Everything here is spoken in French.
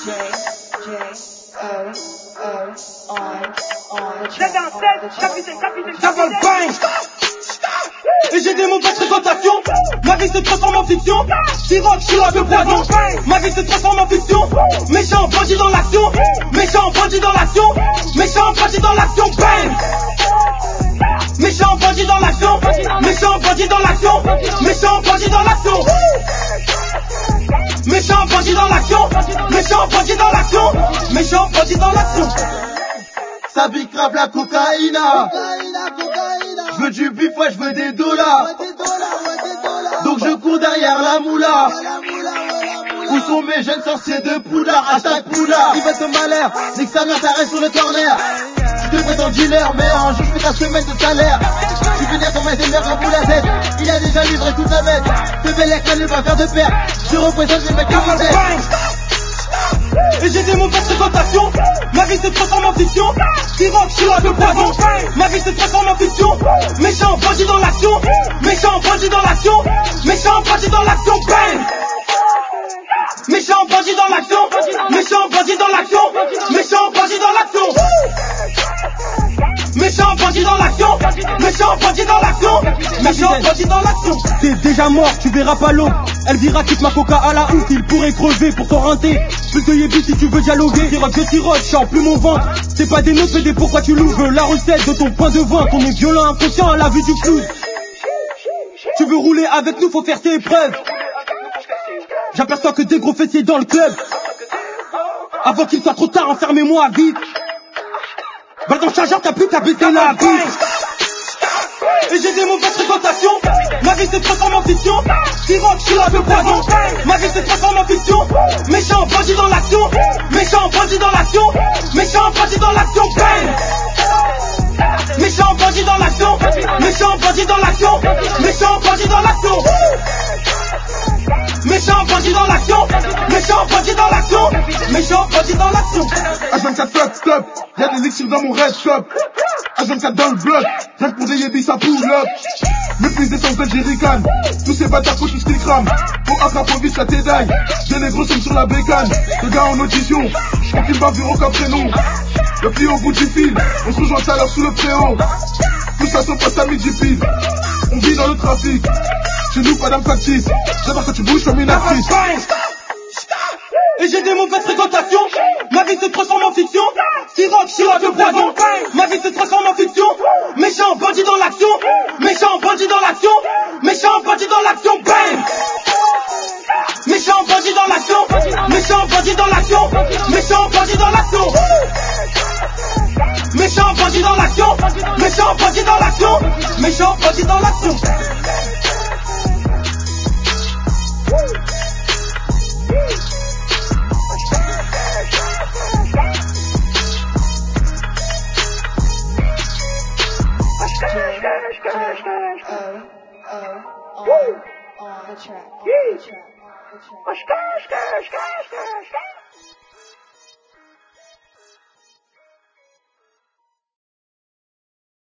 J'avale bang. Et j'ai des mauvaises fréquentations. Ma vie se transforme en fiction. Siroc, sirop de poison. Ma vie se transforme en fiction. Méchant bandit dans l'action. Méchant bandit dans l'action. Méchant bandit dans l'action. Bang. Méchant bandit dans l'action. Méchant bandit dans l'action. Méchant bandit dans l'action. Méchant bandit dans l'action. Méchant bandit dans l'action. Méchant bandit dans l'action. Ça pique grave la cocaïna. Je veux du bif, ouais, je veux des dollars. Donc je cours derrière la moula. Où sont mes jeunes sorciers de Poudlard? Hashtag Poudlard. Ils veulent te malheur, nique sa mère, t'arrêtes sur le corner. Tu te prétends dealer, mais un jour je fais ta semaine de salaire. Tu veux dire comme un démerde en boule à Z. Il a déjà livré toute la bête. Ce bel éclat ne va faire de perte. Je représente les mecs qui font des. Et j'ai des mauvaises fréquentations. Ma vie se transforme en fiction. Siroc, sirop de poison. Ma vie se transforme en fiction. Méchant bandit dans l'action. Méchant bandit dans l'action. Méchant bandit dans l'action. Bang. Méchant bandit dans l'action. Méchant bandit dans l'action. Méchant bandit dans l'action. Méchant bandit dans l'action. Méchant bandit dans l'action. Méchant bandit dans l'action. T'es déjà mort, tu verras pas l'eau. Elle dira quitte ma coca à la ouf. Il pourrait crever pour t'orienter. Plus de yébi si tu veux dialoguer. Je sirote, je chante plus mon ventre. C'est pas des notes, mais des pourquoi tu l'ouvres. La recette de ton point de vente. On est violent, inconscient à la vue du flou. Tu veux rouler avec nous, faut faire tes preuves. J'aperçois que des gros fessiers dans le club. Avant qu'il soit trop tard, enfermez-moi vite. Balle dans le chargeur, t'as plus qu'à baisser la bise. Et j'ai des mauvaises fréquentations. Ma vie se transforme en fiction. Siroc, sirop de poison. Ma vie se transforme en fiction. Méchant bandit dans l'action. Méchant bandit dans l'action. Méchant bandit dans l'action. Bang. Méchant bandit dans l'action. Méchant bandit dans l'action. Méchant bandit dans l'action. Méchant bandit dans l'action. Méchant bandit dans l'action. Méchant bandit dans l'action. H24 flop, stop. Y'a des élixirs dans mon red shop. H24 dans le bloc. Rien que pour des yébis ça pull up. Méprise des centaines jerrycan. Tous ces bâtards faut tous les crament. Pour Akrapovic la tédaille. J'ai les gros sommes sur la bécane. Le gars en audition. J'crois qu'il va vu aucun prénom. Le pli au bout du fil. On se rejoint tout à l'heure sous le préau. Tout ça son poste à midi pile. On vit dans le trafic. Chez nous pas d'âme factice. J'adore quand tu bouges comme une actrice. Et j'ai des mauvaises fréquentations. Ma vie se transforme en fiction. Siroc, sirop de poison. Ma vie se transforme en fiction. Méchant bandit dans l'action. Méchant bandit dans l'action. Méchant bandit dans l'action. Bang. Méchant bandit dans l'action. Méchant bandit dans l'action. Méchant bandit dans l'action. Méchant bandit dans l'action. Méchant bandit dans l'action. Méchant bandit dans l'action. On the track.